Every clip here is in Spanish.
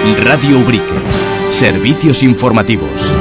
Radio Ubrique. Servicios informativos.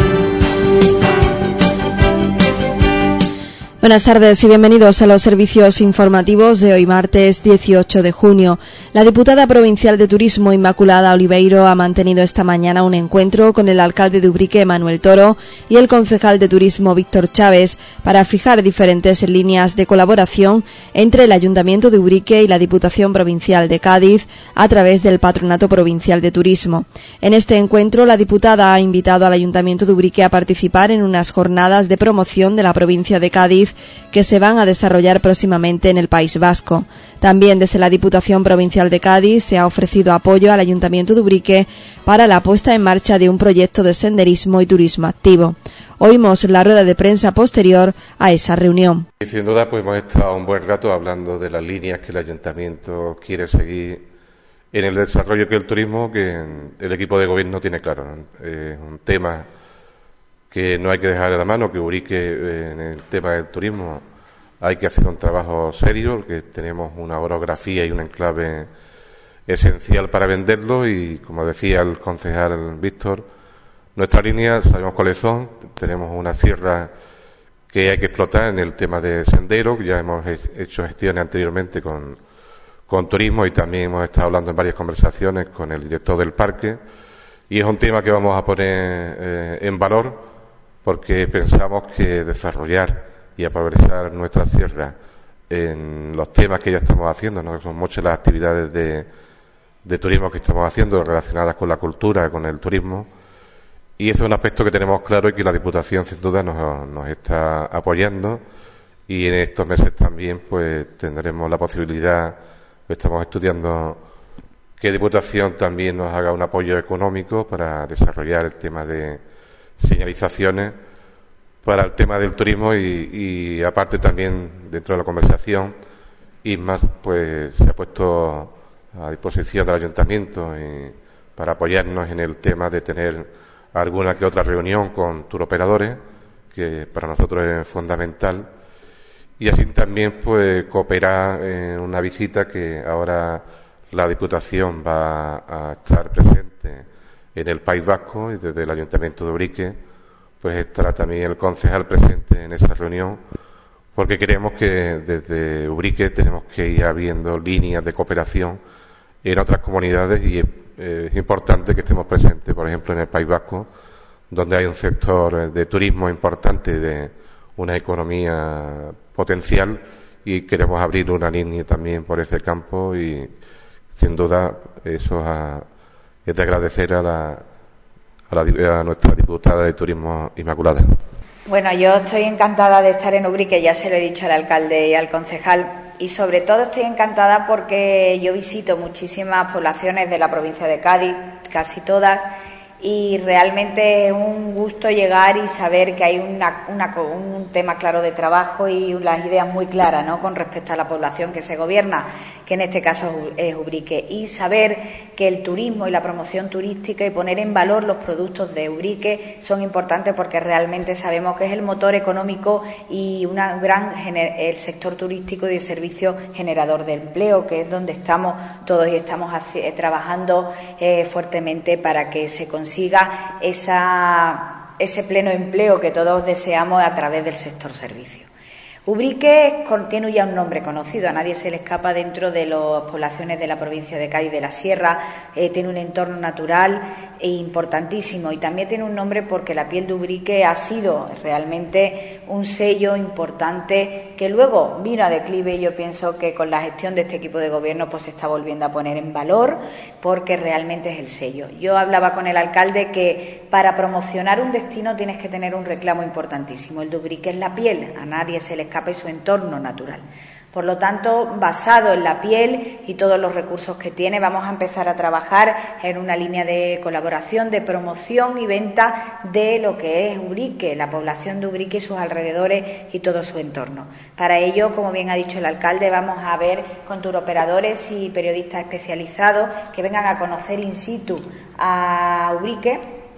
Buenas tardes y bienvenidos a los servicios informativos de hoy martes 18 de junio. La diputada provincial de Turismo Inmaculada Oliveiro ha mantenido esta mañana un encuentro con el alcalde de Ubrique, Manuel Toro, y el concejal de Turismo, Víctor Chávez, para fijar diferentes líneas de colaboración entre el Ayuntamiento de Ubrique y la Diputación Provincial de Cádiz a través del Patronato Provincial de Turismo. En este encuentro, la diputada ha invitado al Ayuntamiento de Ubrique a participar en unas jornadas de promoción de la provincia de Cádiz que se van a desarrollar próximamente en el País Vasco. También desde la Diputación Provincial de Cádiz se ha ofrecido apoyo al Ayuntamiento de Ubrique para la puesta en marcha de un proyecto de senderismo y turismo activo. Oímos la rueda de prensa posterior a esa reunión. Y sin duda pues hemos estado un buen rato hablando de las líneas que el Ayuntamiento quiere seguir en el desarrollo que el turismo, que el equipo de gobierno tiene claro, ¿no? Es un tema que no hay que dejar de la mano, que Ubrique en el tema del turismo hay que hacer un trabajo serio, porque tenemos una orografía y un enclave esencial para venderlo y, como decía el concejal Víctor, nuestras líneas sabemos cuáles son, tenemos una sierra que hay que explotar en el tema de sendero, que ya hemos hecho gestiones anteriormente con turismo y también hemos estado hablando en varias conversaciones con el director del parque y es un tema que vamos a poner en valor, porque pensamos que desarrollar y aprovechar nuestra sierra en los temas que ya estamos haciendo, ¿no? Son muchas las actividades de turismo que estamos haciendo relacionadas con la cultura, con el turismo, y ese es un aspecto que tenemos claro y que la Diputación sin duda nos está apoyando, y en estos meses también pues tendremos la posibilidad, estamos estudiando que Diputación también nos haga un apoyo económico para desarrollar el tema de señalizaciones para el tema del turismo y aparte también dentro de la conversación Isma pues se ha puesto a disposición del ayuntamiento para apoyarnos en el tema de tener alguna que otra reunión con turoperadores, que para nosotros es fundamental, y así también pues cooperar en una visita que ahora la Diputación va a estar presente en el País Vasco, y desde el Ayuntamiento de Ubrique pues estará también el concejal presente en esa reunión, porque creemos que desde Ubrique tenemos que ir habiendo líneas de cooperación en otras comunidades y es importante que estemos presentes, por ejemplo, en el País Vasco, donde hay un sector de turismo importante, de una economía potencial, y queremos abrir una línea también por ese campo y sin duda eso es de agradecer a nuestra diputada de Turismo Inmaculada. Bueno, yo estoy encantada de estar en Ubrique, ya se lo he dicho al alcalde y al concejal, y sobre todo estoy encantada porque yo visito muchísimas poblaciones de la provincia de Cádiz, casi todas, y realmente es un gusto llegar y saber que hay un tema claro de trabajo y las ideas muy claras, ¿no?, con respecto a la población que se gobierna, que en este caso es Ubrique, y saber que el turismo y la promoción turística y poner en valor los productos de Ubrique son importantes, porque realmente sabemos que es el motor económico y el sector turístico y de servicio generador de empleo, que es donde estamos todos y estamos trabajando fuertemente para que se consiga ese pleno empleo que todos deseamos a través del sector servicio. Ubrique tiene ya un nombre conocido, a nadie se le escapa dentro de las poblaciones de la provincia de Cádiz de la Sierra, tiene un entorno natural importantísimo y también tiene un nombre porque la piel de Ubrique ha sido realmente un sello importante que luego vino a declive, y yo pienso que con la gestión de este equipo de gobierno pues se está volviendo a poner en valor porque realmente es el sello. Yo hablaba con el alcalde que para promocionar un destino tienes que tener un reclamo importantísimo, el de Ubrique es la piel, a nadie se le escapa y su entorno natural. Por lo tanto, basado en la piel y todos los recursos que tiene, vamos a empezar a trabajar en una línea de colaboración, de promoción y venta de lo que es Ubrique, la población de Ubrique y sus alrededores y todo su entorno. Para ello, como bien ha dicho el alcalde, vamos a ver con turoperadores y periodistas especializados que vengan a conocer in situ a Ubrique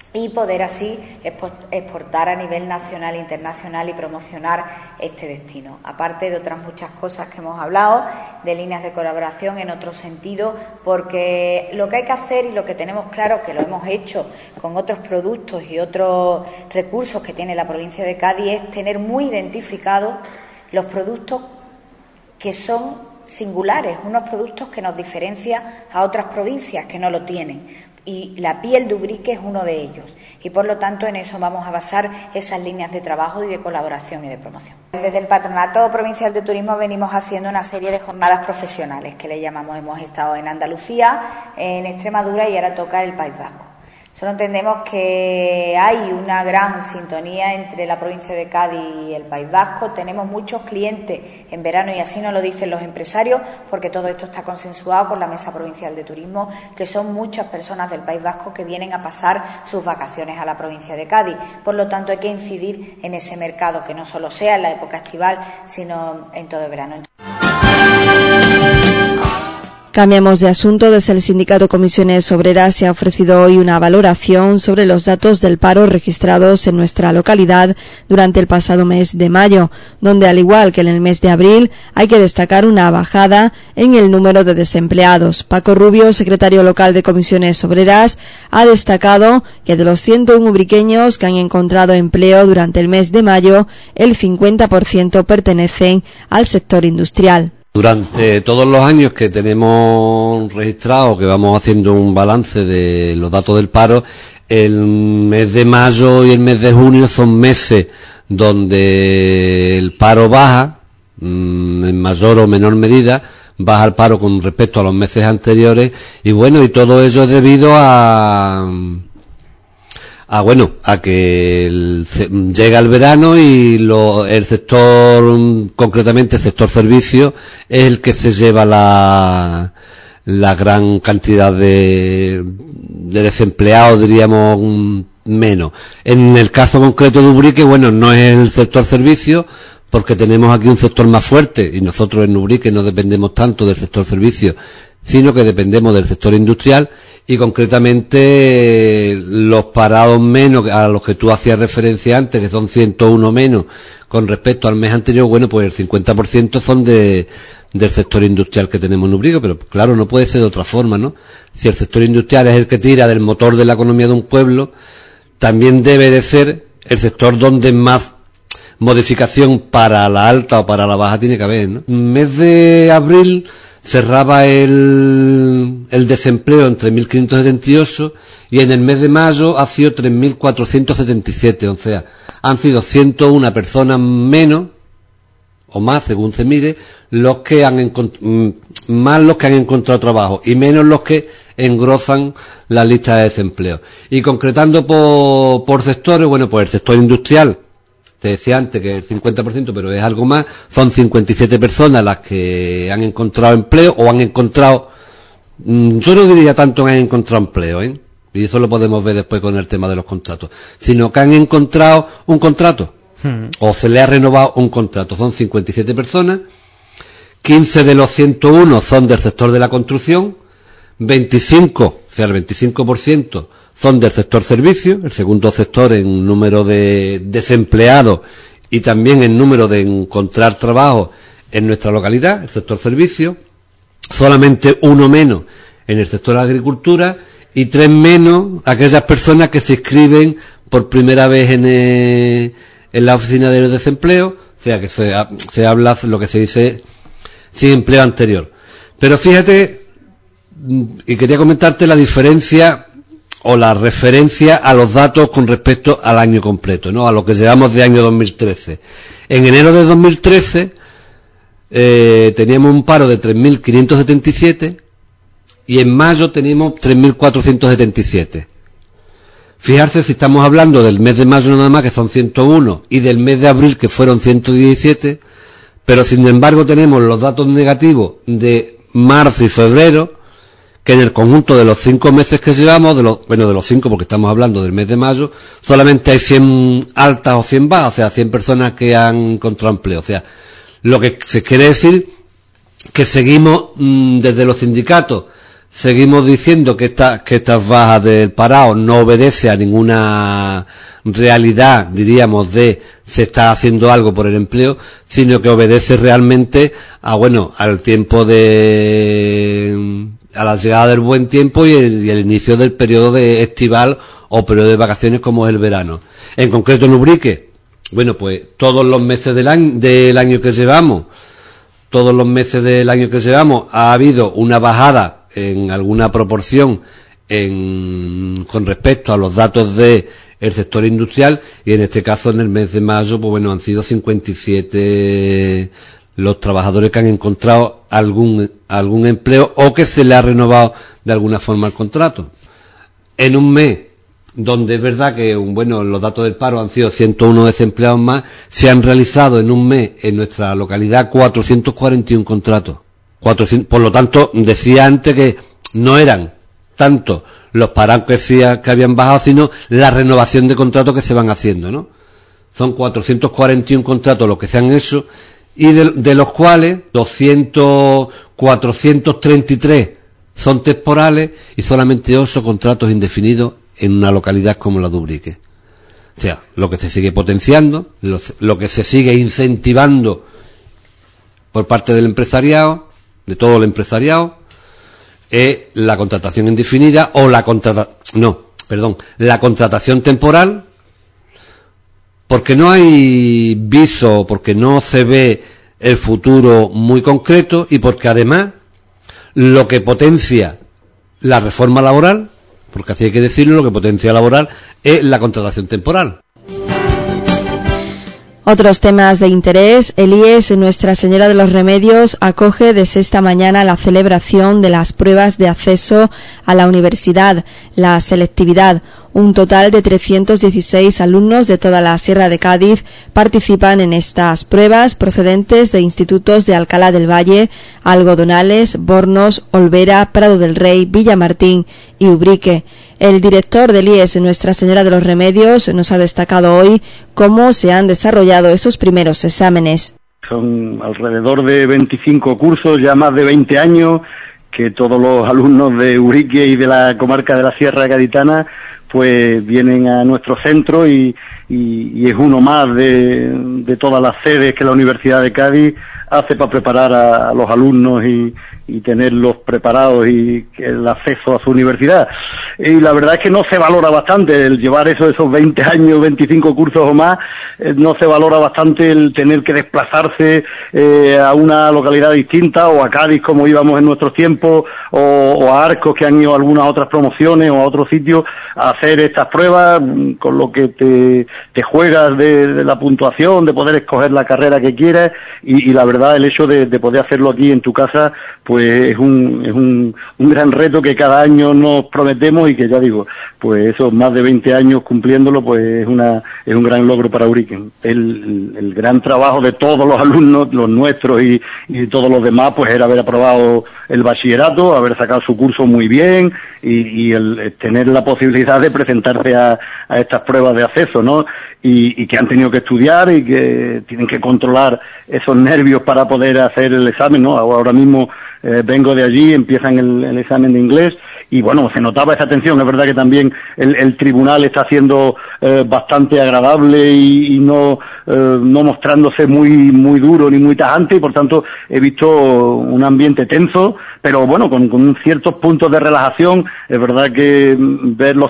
y poder así exportar a nivel nacional e internacional y promocionar este destino. Aparte de otras muchas cosas que hemos hablado, de líneas de colaboración en otro sentido, porque lo que hay que hacer y lo que tenemos claro, que lo hemos hecho con otros productos y otros recursos que tiene la provincia de Cádiz, es tener muy identificados los productos que son singulares, unos productos que nos diferencian a otras provincias que no lo tienen. Y la piel de Ubrique es uno de ellos. Y por lo tanto en eso vamos a basar esas líneas de trabajo y de colaboración y de promoción. Desde el Patronato Provincial de Turismo venimos haciendo una serie de jornadas profesionales que le llamamos. Hemos estado en Andalucía, en Extremadura y ahora toca el País Vasco. Solo entendemos que hay una gran sintonía entre la provincia de Cádiz y el País Vasco. Tenemos muchos clientes en verano y así nos lo dicen los empresarios, porque todo esto está consensuado con la Mesa Provincial de Turismo, que son muchas personas del País Vasco que vienen a pasar sus vacaciones a la provincia de Cádiz. Por lo tanto, hay que incidir en ese mercado, que no solo sea en la época estival, sino en todo el verano. Cambiamos de asunto. Desde el Sindicato Comisiones Obreras se ha ofrecido hoy una valoración sobre los datos del paro registrados en nuestra localidad durante el pasado mes de mayo, donde, al igual que en el mes de abril, hay que destacar una bajada en el número de desempleados. Paco Rubio, secretario local de Comisiones Obreras, ha destacado que de los 101 ubriqueños que han encontrado empleo durante el mes de mayo, el 50% pertenecen al sector industrial. Durante todos los años que tenemos registrado, que vamos haciendo un balance de los datos del paro, el mes de mayo y el mes de junio son meses donde el paro baja, en mayor o menor medida, baja el paro con respecto a los meses anteriores, y bueno, y todo ello es debido a que llega el verano y el sector, concretamente el sector servicio, es el que se lleva la gran cantidad de desempleados, diríamos, menos. En el caso concreto de Ubrique, bueno, no es el sector servicio, porque tenemos aquí un sector más fuerte, y nosotros en Ubrique no dependemos tanto del sector servicio, sino que dependemos del sector industrial, y concretamente los parados menos a los que tú hacías referencia antes, que son 101 menos con respecto al mes anterior, bueno, pues el 50% son del sector industrial que tenemos en Ubrique, pero claro, no puede ser de otra forma, ¿no? Si el sector industrial es el que tira del motor de la economía de un pueblo, también debe de ser el sector donde más modificación para la alta o para la baja tiene que haber, ¿no? En mes de abril cerraba el desempleo en 3.578 y en el mes de mayo ha sido 3.477, o sea, han sido 101 personas menos o más, según se mide, los que han más los que han encontrado trabajo y menos los que engrosan la lista de desempleo. Y concretando por sectores, bueno, pues el sector industrial, te decía antes que el 50%, pero es algo más, son 57 personas las que han encontrado empleo o han encontrado, yo no diría tanto que han encontrado empleo, y eso lo podemos ver después con el tema de los contratos, sino que han encontrado un contrato, o se le ha renovado un contrato. Son 57 personas, 15 de los 101 son del sector de la construcción, 25, o sea, el 25%, son del sector servicio, el segundo sector en número de desempleados y también en número de encontrar trabajo en nuestra localidad, el sector servicio, solamente uno menos en el sector de la agricultura y 3 menos aquellas personas que se inscriben por primera vez en la oficina de desempleo, o sea que se habla lo que se dice sin empleo anterior. Pero fíjate, y quería comentarte la diferencia o la referencia a los datos con respecto al año completo, ¿no? A lo que llevamos de año 2013. En enero de 2013 teníamos un paro de 3.577 y en mayo teníamos 3.477. Fijarse si estamos hablando del mes de mayo nada más, que son 101, y del mes de abril, que fueron 117, pero sin embargo tenemos los datos negativos de marzo y febrero, que en el conjunto de los 5 meses que llevamos, de los 5 porque estamos hablando del mes de mayo, solamente hay 100 altas o 100 bajas, o sea, 100 personas que han encontrado empleo. O sea, lo que se quiere decir que seguimos desde los sindicatos, Seguimos diciendo que estas bajas del parado no obedece a ninguna realidad, diríamos, de se está haciendo algo por el empleo, sino que obedece realmente al tiempo a la llegada del buen tiempo y el inicio del periodo de estival o periodo de vacaciones como es el verano. En concreto en Ubrique, pues todos los meses del año que llevamos ha habido una bajada en alguna proporción con respecto a los datos de el sector industrial, y en este caso en el mes de mayo han sido 57 los trabajadores que han encontrado algún empleo o que se le ha renovado de alguna forma el contrato. En un mes donde es verdad que los datos del paro han sido 101 desempleados más, se han realizado en un mes en nuestra localidad 441 contratos. 400, por lo tanto, decía antes que no eran tanto los parados que habían bajado, sino la renovación de contratos que se van haciendo, ¿no? Son 441 contratos los que se han hecho, y de los cuales 433 son temporales y solamente 8 contratos indefinidos en una localidad como la de Ubrique. O sea, lo que se sigue potenciando, lo que se sigue incentivando por parte del empresariado, de todo el empresariado, es la contratación indefinida o la contratación temporal, porque no hay viso, porque no se ve el futuro muy concreto y porque además lo que potencia la reforma laboral, porque así hay que decirlo, lo que potencia laboral es la contratación temporal. Otros temas de interés. El IES Nuestra Señora de los Remedios acoge desde esta mañana la celebración de las pruebas de acceso a la universidad, la selectividad. Un total de 316 alumnos de toda la Sierra de Cádiz participan en estas pruebas procedentes de institutos de Alcalá del Valle, Algodonales, Bornos, Olvera, Prado del Rey, Villamartín y Ubrique. El director del IES Nuestra Señora de los Remedios nos ha destacado hoy cómo se han desarrollado esos primeros exámenes. Son alrededor de 25 cursos, ya más de 20 años, que todos los alumnos de Ubrique y de la comarca de la Sierra Gaditana pues vienen a nuestro centro y es uno más de todas las sedes que la Universidad de Cádiz hace para preparar a los alumnos y tenerlos preparados y el acceso a su universidad. Y la verdad es que no se valora bastante el llevar esos 20 años, 25 cursos o más, no se valora bastante el tener que desplazarse a una localidad distinta, o a Cádiz como íbamos en nuestros tiempos, o a Arcos, que han ido a algunas otras promociones o a otros sitios a hacer estas pruebas, con lo que te juegas de la puntuación, de poder escoger la carrera que quieras, y la verdad el hecho de poder hacerlo aquí en tu casa pues es un gran reto que cada año nos prometemos, y que ya digo, pues esos más de 20 años cumpliéndolo, pues es un gran logro para Ubrique. El gran trabajo de todos los alumnos, los nuestros y todos los demás, pues era haber aprobado el bachillerato, haber sacado su curso muy bien y el tener la posibilidad de presentarse a estas pruebas de acceso, ¿no? Y que han tenido que estudiar y que tienen que controlar esos nervios para poder hacer el examen, ¿no? Ahora mismo vengo de allí, empiezan el examen de inglés y bueno, se notaba esa tensión. Es verdad que también el tribunal está siendo bastante agradable y no mostrándose muy duro ni muy tajante, y por tanto he visto un ambiente tenso, pero bueno, con ciertos puntos de relajación. Es verdad que ver los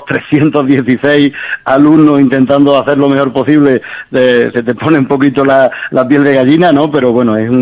316 alumnos intentando hacer lo mejor posible, se te pone un poquito la piel de gallina, ¿no? Pero bueno, es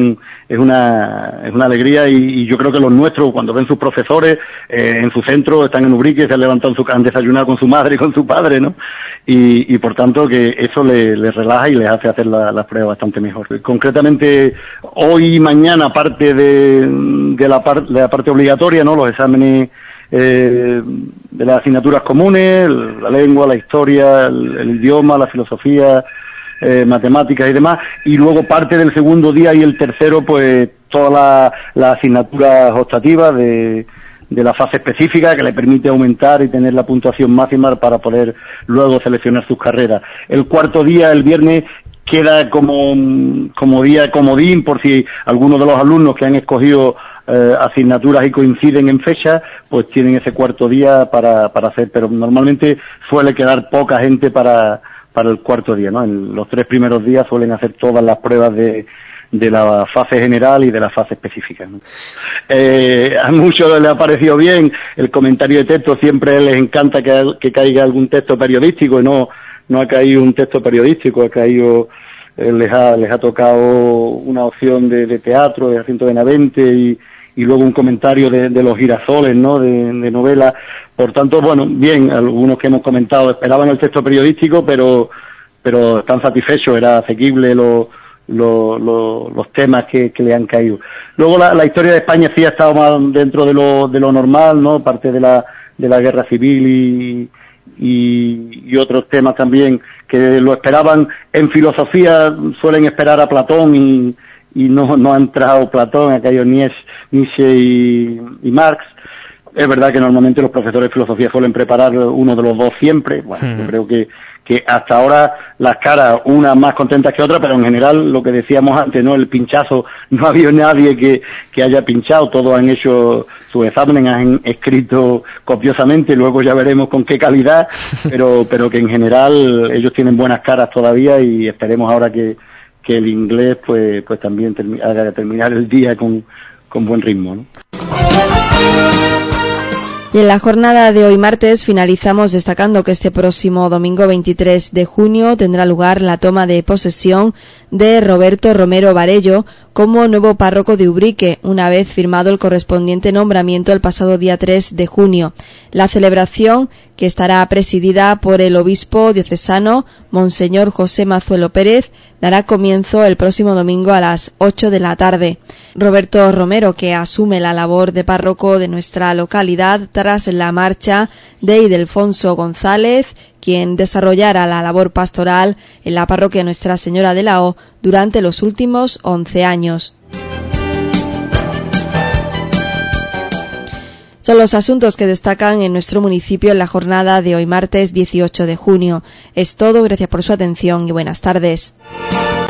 una alegría, y yo creo que los nuestros, cuando ven sus profesores en su centro, están en Ubrique, se han levantado, han desayunado con su madre y con su padre, ¿no? Y por tanto que eso les relaja y les hace hacer las pruebas bastante mejor. Concretamente, hoy y mañana, aparte de la parte obligatoria, ¿no? Los exámenes de las asignaturas comunes, la lengua, la historia, el idioma, la filosofía, matemáticas y demás, y luego parte del segundo día y el tercero, pues todas las asignaturas optativas de la fase específica, que le permite aumentar y tener la puntuación máxima para poder luego seleccionar sus carreras. El cuarto día, el viernes, queda como día comodín por si algunos de los alumnos que han escogido asignaturas y coinciden en fecha, pues tienen ese cuarto día para hacer, pero normalmente suele quedar poca gente para el cuarto día, ¿no? En los 3 primeros días suelen hacer todas las pruebas de la fase general y de la fase específica, ¿no? A muchos les ha parecido bien el comentario de texto, siempre les encanta que caiga algún texto periodístico, y no ha caído un texto periodístico, ha caído, les ha tocado una opción de teatro, de Jacinto Benavente y luego un comentario de los girasoles, ¿no? De novela. Por tanto, bueno, bien, algunos que hemos comentado esperaban el texto periodístico, pero están satisfechos, era asequible los temas que le han caído. Luego la historia de España sí ha estado más dentro de lo normal, ¿no? Parte de la guerra civil y otros temas también que lo esperaban. En filosofía suelen esperar a Platón y no ha entrado Platón, ha caído Nietzsche y Marx. Es verdad que normalmente los profesores de filosofía suelen preparar uno de los dos siempre. Bueno, yo creo que hasta ahora las caras, unas más contentas que otras, pero en general lo que decíamos antes, ¿no? El pinchazo, no ha habido nadie que haya pinchado, todos han hecho sus exámenes, han escrito copiosamente, luego ya veremos con qué calidad, pero que en general ellos tienen buenas caras todavía y esperemos ahora que el inglés pues también haga terminar el día con buen ritmo, ¿no? Y en la jornada de hoy martes finalizamos destacando que este próximo domingo 23 de junio tendrá lugar la toma de posesión de Roberto Romero Varello como nuevo párroco de Ubrique, una vez firmado el correspondiente nombramiento el pasado día 3 de junio. La celebración, que estará presidida por el obispo diocesano, Monseñor José Mazuelo Pérez, dará comienzo el próximo domingo a las 8 de la tarde. Roberto Romero, que asume la labor de párroco de nuestra localidad tras la marcha de Ildefonso González, quien desarrollara la labor pastoral en la parroquia Nuestra Señora de la O durante los últimos 11 años. Son los asuntos que destacan en nuestro municipio en la jornada de hoy martes 18 de junio. Es todo, gracias por su atención y buenas tardes.